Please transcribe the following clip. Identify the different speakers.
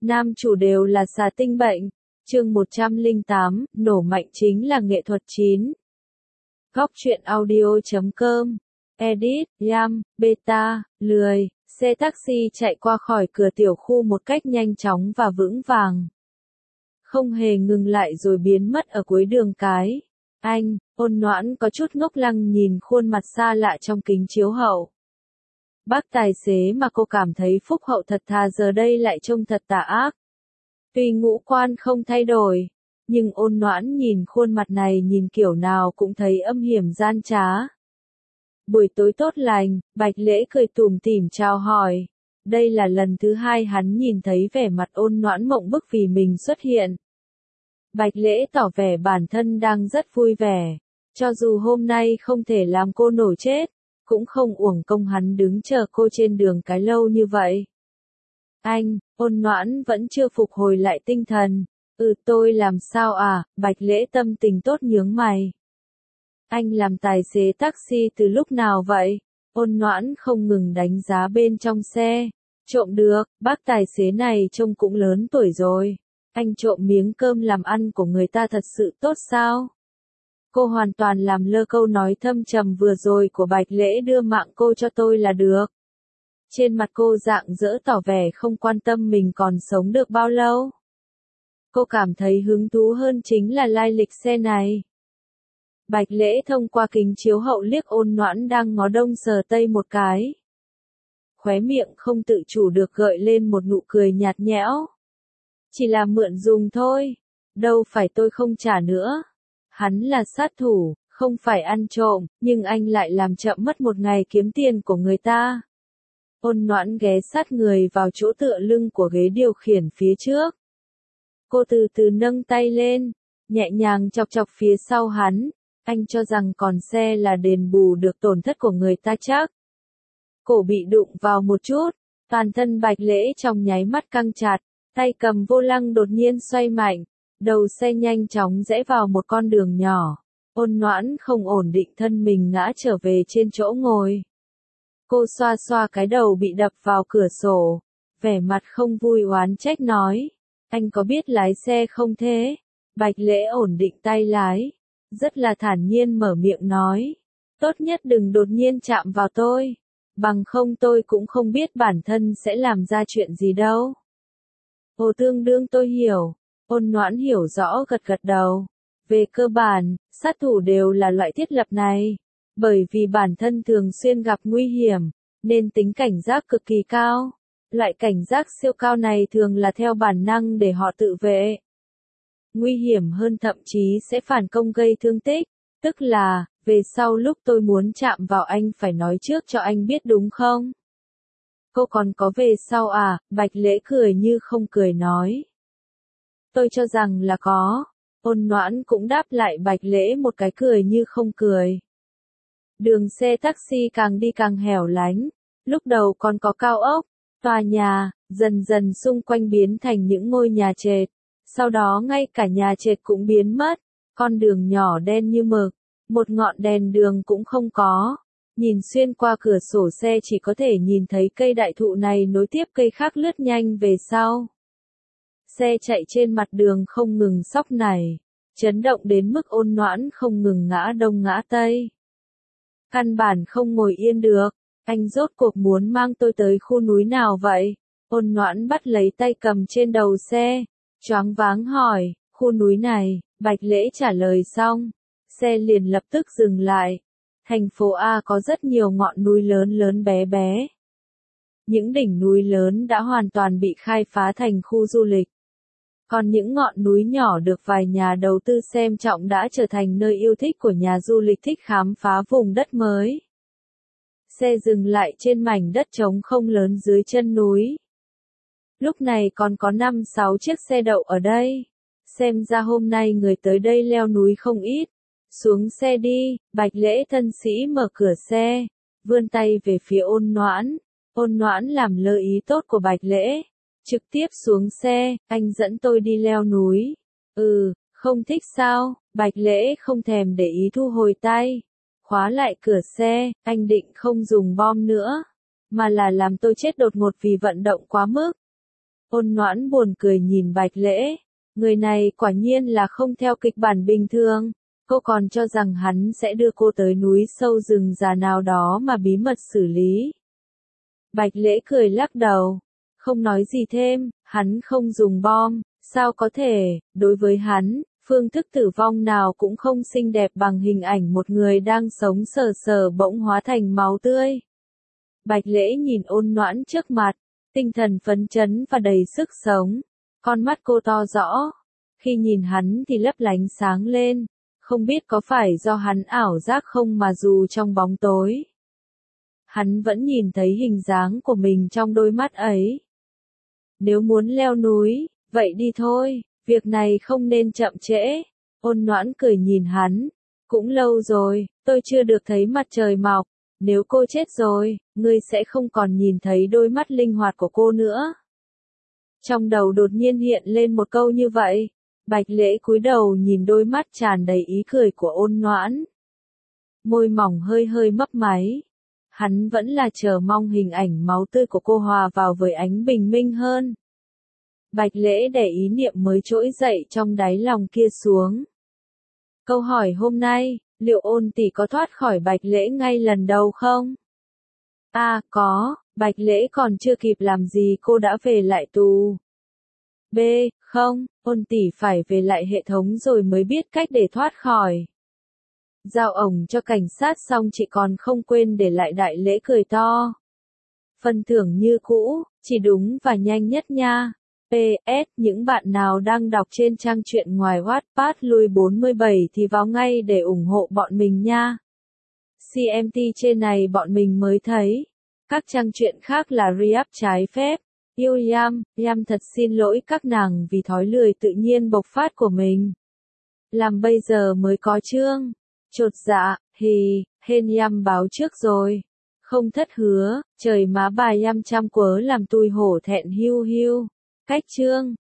Speaker 1: Nam chủ đều là xà tinh bệnh. Chương 108, nổ mạnh chính là nghệ thuật 9. Góc truyện audio.com. Edit, Yam, Beta, lười. Xe taxi chạy qua khỏi cửa tiểu khu một cách nhanh chóng và vững vàng. Không hề ngừng lại rồi biến mất ở cuối đường cái. Anh, Ôn Noãn có chút ngốc lăng nhìn khuôn mặt xa lạ trong kính chiếu hậu. Bác tài xế mà cô cảm thấy phúc hậu thật thà giờ đây lại trông thật tà ác. Tuy ngũ quan không thay đổi, nhưng Ôn Noãn nhìn khuôn mặt này nhìn kiểu nào cũng thấy âm hiểm gian trá. Buổi tối tốt lành, Bạch Lễ cười tủm tỉm chào hỏi. Đây là lần thứ hai hắn nhìn thấy vẻ mặt Ôn Noãn mộng bức vì mình xuất hiện. Bạch Lễ tỏ vẻ bản thân đang rất vui vẻ, cho dù hôm nay không thể làm cô nổi chết, cũng không uổng công hắn đứng chờ cô trên đường cái lâu như vậy. Anh, Ôn Noãn vẫn chưa phục hồi lại tinh thần. Tôi làm sao à? Bạch Lễ tâm tình tốt nhướng mày. Anh làm tài xế taxi từ lúc nào vậy? Ôn Noãn không ngừng đánh giá bên trong xe. Trộm được, bác tài xế này trông cũng lớn tuổi rồi. Anh trộm miếng cơm làm ăn của người ta thật sự tốt sao? Cô hoàn toàn làm lơ câu nói thâm trầm vừa rồi của Bạch Lễ, đưa mạng cô cho tôi là được. Trên mặt cô rạng rỡ tỏ vẻ không quan tâm mình còn sống được bao lâu. Cô cảm thấy hứng thú hơn chính là lai lịch xe này. Bạch Lễ thông qua kính chiếu hậu liếc Ôn Noãn đang ngó đông sờ tây một cái. Khóe miệng không tự chủ được gợi lên một nụ cười nhạt nhẽo. Chỉ là mượn dùng thôi, đâu phải tôi không trả nữa. Hắn là sát thủ, không phải ăn trộm, nhưng anh lại làm chậm mất một ngày kiếm tiền của người ta. Ôn Noãn ghé sát người vào chỗ tựa lưng của ghế điều khiển phía trước. Cô từ từ nâng tay lên, nhẹ nhàng chọc chọc phía sau hắn. Anh cho rằng còn xe là đền bù được tổn thất của người ta chắc. Cổ bị đụng vào một chút, toàn thân Bạch Lễ trong nháy mắt căng chặt, tay cầm vô lăng đột nhiên xoay mạnh, đầu xe nhanh chóng rẽ vào một con đường nhỏ. Ôn Noãn không ổn định thân mình ngã trở về trên chỗ ngồi. Cô xoa xoa cái đầu bị đập vào cửa sổ, vẻ mặt không vui oán trách nói. Anh có biết lái xe không thế? Bạch Lễ ổn định tay lái, rất là thản nhiên mở miệng nói. Tốt nhất đừng đột nhiên chạm vào tôi, bằng không tôi cũng không biết bản thân sẽ làm ra chuyện gì đâu. Tương đương tôi hiểu. Ôn Noãn hiểu rõ gật gật đầu. Về cơ bản, sát thủ đều là loại thiết lập này. Bởi vì bản thân thường xuyên gặp nguy hiểm, nên tính cảnh giác cực kỳ cao. Loại cảnh giác siêu cao này thường là theo bản năng để họ tự vệ. Nguy hiểm hơn thậm chí sẽ phản công gây thương tích. Tức là, về sau lúc tôi muốn chạm vào anh phải nói trước cho anh biết đúng không? Cô còn có về sau à? Bạch Lễ cười như không cười nói. Tôi cho rằng là có. Ôn Noãn cũng đáp lại Bạch Lễ một cái cười như không cười. Đường xe taxi càng đi càng hẻo lánh. Lúc đầu còn có cao ốc, tòa nhà, dần dần xung quanh biến thành những ngôi nhà trệt. Sau đó ngay cả nhà trệt cũng biến mất. Con đường nhỏ đen như mực, một ngọn đèn đường cũng không có. Nhìn xuyên qua cửa sổ xe chỉ có thể nhìn thấy cây đại thụ này nối tiếp cây khác lướt nhanh về sau. Xe chạy trên mặt đường không ngừng xóc nảy, chấn động đến mức Ôn Noãn không ngừng ngã đông ngã tây. Căn bản không ngồi yên được, anh rốt cuộc muốn mang tôi tới khu núi nào vậy? Ôn Noãn bắt lấy tay cầm trên đầu xe, choáng váng hỏi, khu núi này. Bạch Lễ trả lời xong, xe liền lập tức dừng lại. Thành phố A có rất nhiều ngọn núi lớn lớn bé bé. Những đỉnh núi lớn đã hoàn toàn bị khai phá thành khu du lịch. Còn những ngọn núi nhỏ được vài nhà đầu tư xem trọng đã trở thành nơi yêu thích của nhà du lịch thích khám phá vùng đất mới. Xe dừng lại trên mảnh đất trống không lớn dưới chân núi. Lúc này còn có 5-6 chiếc xe đậu ở đây. Xem ra hôm nay người tới đây leo núi không ít. Xuống xe đi. Bạch Lễ thân sĩ mở cửa xe, vươn tay về phía Ôn Noãn. Ôn Noãn làm lơ ý tốt của Bạch Lễ, trực tiếp xuống xe. Anh dẫn tôi đi leo núi. Không thích sao? Bạch Lễ không thèm để ý thu hồi tay, khóa lại cửa xe. Anh định không dùng bom nữa, mà là làm tôi chết đột ngột vì vận động quá mức. Ôn Noãn buồn cười nhìn Bạch Lễ. Người này quả nhiên là không theo kịch bản bình thường. Cô còn cho rằng hắn sẽ đưa cô tới núi sâu rừng già nào đó mà bí mật xử lý. Bạch Lễ cười lắc đầu. Không nói gì thêm, hắn không dùng bom, sao có thể, đối với hắn, phương thức tử vong nào cũng không xinh đẹp bằng hình ảnh một người đang sống sờ sờ bỗng hóa thành máu tươi. Bạch Lễ nhìn Ôn Noãn trước mặt, tinh thần phấn chấn và đầy sức sống. Con mắt cô to rõ. Khi nhìn hắn thì lấp lánh sáng lên. Không biết có phải do hắn ảo giác không mà dù trong bóng tối, hắn vẫn nhìn thấy hình dáng của mình trong đôi mắt ấy. Nếu muốn leo núi, vậy đi thôi, việc này không nên chậm trễ. Ôn Noãn cười nhìn hắn. Cũng lâu rồi, tôi chưa được thấy mặt trời mọc. Nếu cô chết rồi, ngươi sẽ không còn nhìn thấy đôi mắt linh hoạt của cô nữa. Trong đầu đột nhiên hiện lên một câu như vậy. Bạch Lễ cúi đầu nhìn đôi mắt tràn đầy ý cười của Ôn Noãn. Môi mỏng hơi hơi mấp máy. Hắn vẫn là chờ mong hình ảnh máu tươi của cô hòa vào với ánh bình minh hơn. Bạch Lễ để ý niệm mới trỗi dậy trong đáy lòng kia xuống. Câu hỏi hôm nay, liệu Ôn tỷ có thoát khỏi Bạch Lễ ngay lần đầu không? Có, Bạch Lễ còn chưa kịp làm gì cô đã về lại tù. B. Không, Ôn tỷ phải về lại hệ thống rồi mới biết cách để thoát khỏi. Giao ổng cho cảnh sát xong chị còn không quên để lại đại lễ cười to. Phần thưởng như cũ, chỉ đúng và nhanh nhất nha. PS, những bạn nào đang đọc trên trang truyện ngoài Wattpad lui 47 thì vào ngay để ủng hộ bọn mình nha. CMT trên này bọn mình mới thấy. Các trang truyện khác là re-up trái phép. Yêu Yam thật xin lỗi các nàng vì thói lười tự nhiên bộc phát của mình. Làm bây giờ mới có chương. Chột dạ, hên Yam báo trước rồi. Không thất hứa, trời má bà Yam chăm quớ làm tui hổ thẹn hiu hiu. Cách chương.